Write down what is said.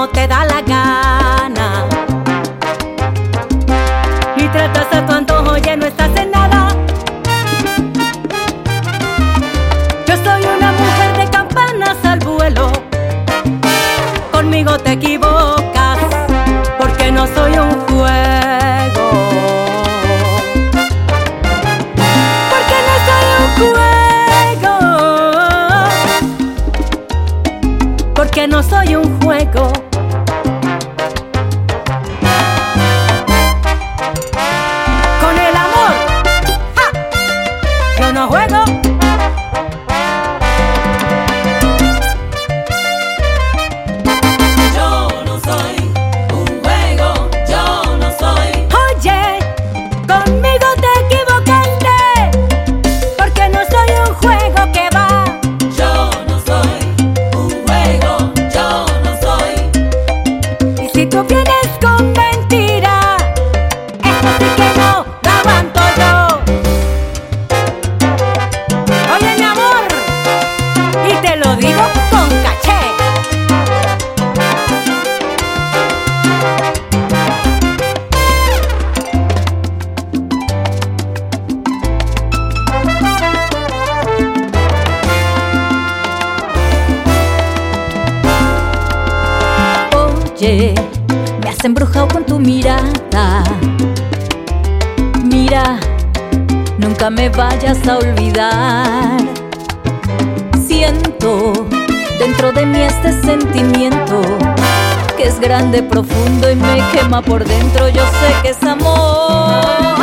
como te da la gana y tratas a tu antojo, oye, no estás en nada. Yo soy una mujer de campanas al vuelo, conmigo te equivocas, porque no soy un juego. Porque no soy un juego. Porque no soy un juego. Con el amor, ¡ja!, yo no juego. Si tú vienes con mentira, eso sí que no lo aguanto yo. Oye, mi amor, y te lo digo con caché. Oye, me has embrujado con tu mirada. Mira, nunca me vayas a olvidar. Siento dentro de mí este sentimiento que es grande, profundo y me quema por dentro. Yo sé que es amor.